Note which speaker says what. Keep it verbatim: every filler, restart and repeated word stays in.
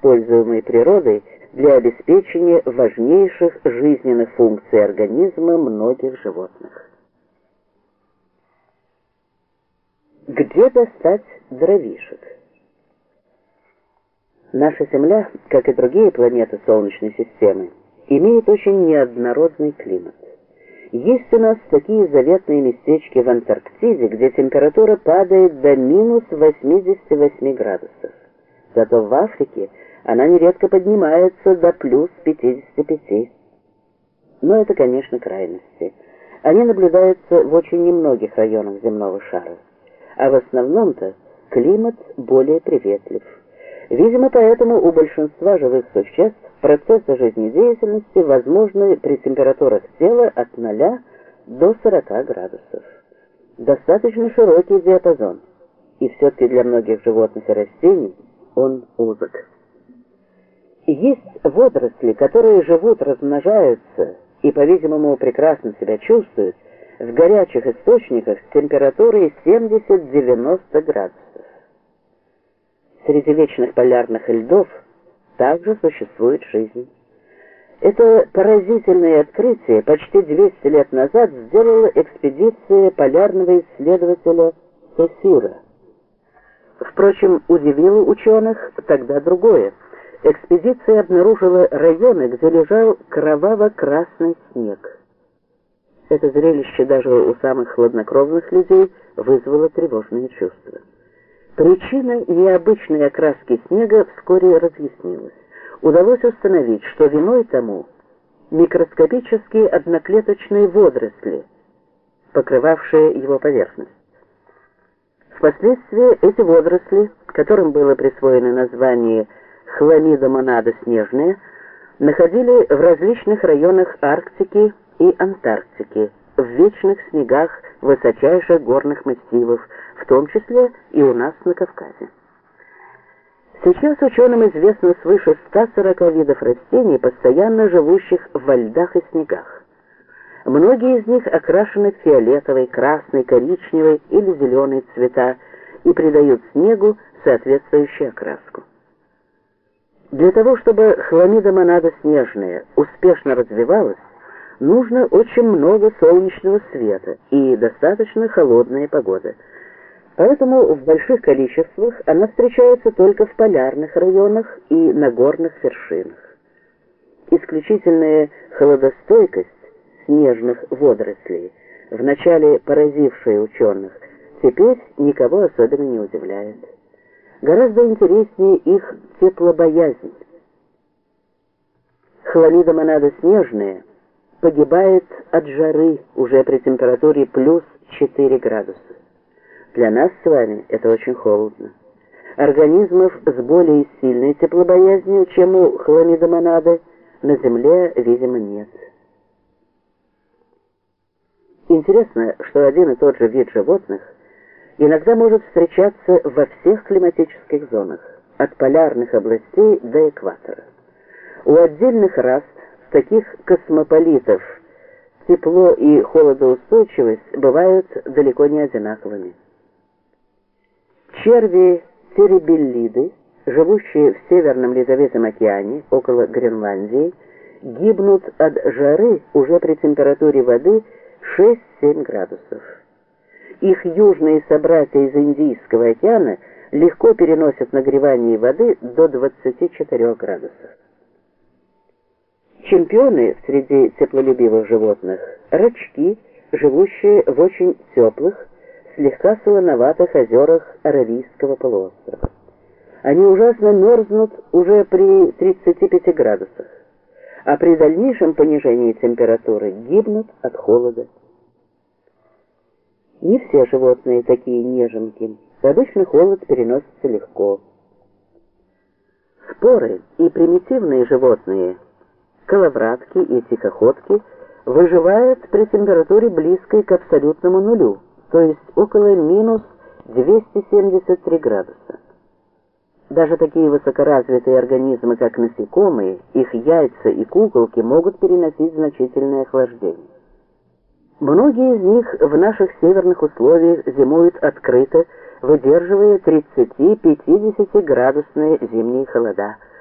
Speaker 1: используемой природой для обеспечения важнейших жизненных функций организма многих животных. Где достать дровишек? Наша Земля, как и другие планеты Солнечной системы, имеет очень неоднородный климат. Есть у нас такие заветные местечки в Антарктиде, где температура падает до минус восьмидесяти восьми градусов. Зато в Африке она нередко поднимается до плюс пятидесяти пяти. Но это, конечно, крайности. Они наблюдаются в очень немногих районах земного шара. А в основном-то климат более приветлив. Видимо, поэтому у большинства живых существ процессы жизнедеятельности возможны при температурах тела от ноля до сорока градусов. Достаточно широкий диапазон, и все-таки для многих животных и растений он узок. Есть водоросли, которые живут, размножаются и, по-видимому, прекрасно себя чувствуют в горячих источниках с температурой семьдесят-девяносто градусов. Среди вечных полярных льдов также существует жизнь. Это поразительное открытие почти двести лет назад сделала экспедиция полярного исследователя Сесира. Впрочем, удивило ученых тогда другое. Экспедиция обнаружила районы, где лежал кроваво-красный снег. Это зрелище даже у самых хладнокровных людей вызвало тревожные чувства. Причина необычной окраски снега вскоре разъяснилась. Удалось установить, что виной тому микроскопические одноклеточные водоросли, покрывавшие его поверхность. Впоследствии эти водоросли, которым было присвоено название хламида монада снежная, находили в различных районах Арктики и Антарктики, в вечных снегах высочайших горных массивов, в том числе и у нас на Кавказе. Сейчас ученым известно свыше ста сорока видов растений, постоянно живущих во льдах и снегах. Многие из них окрашены в фиолетовый, красный, коричневый или зеленый цвета и придают снегу соответствующую окраску. Для того, чтобы хламида монада снежная успешно развивалась, нужно очень много солнечного света и достаточно холодная погода. Поэтому в больших количествах она встречается только в полярных районах и на горных вершинах. Исключительная холодостойкость снежных водорослей, вначале поразившая ученых, теперь никого особенно не удивляет. Гораздо интереснее их теплобоязнь. Хламида монада снежная погибает от жары уже при температуре плюс четыре градуса. Для нас с вами это очень холодно. Организмов с более сильной теплобоязнью, чем у хламида монады, на Земле, видимо, нет. Интересно, что один и тот же вид животных иногда может встречаться во всех климатических зонах, от полярных областей до экватора. У отдельных рас, таких космополитов, тепло и холодоустойчивость бывают далеко не одинаковыми. Черви теребеллиды, живущие в Северном Ледовитом океане, около Гренландии, гибнут от жары уже при температуре воды шесть-семь градусов. Их южные собратья из Индийского океана легко переносят нагревание воды до двадцати четырёх градусов. Чемпионы среди теплолюбивых животных – рачки, живущие в очень теплых, слегка солоноватых озерах Аравийского полуострова. Они ужасно мерзнут уже при тридцати пяти градусах, а при дальнейшем понижении температуры гибнут от холода. Не все животные такие неженки. Обычно холод переносится легко. Споры и примитивные животные, коловратки и тихоходки, выживают при температуре близкой к абсолютному нулю, то есть около минус двухсот семидесяти трёх градуса. Даже такие высокоразвитые организмы, как насекомые, их яйца и куколки могут переносить значительное охлаждение. Многие из них в наших северных условиях зимуют открыто, выдерживая тридцати-пятидесятиградусные зимние холода.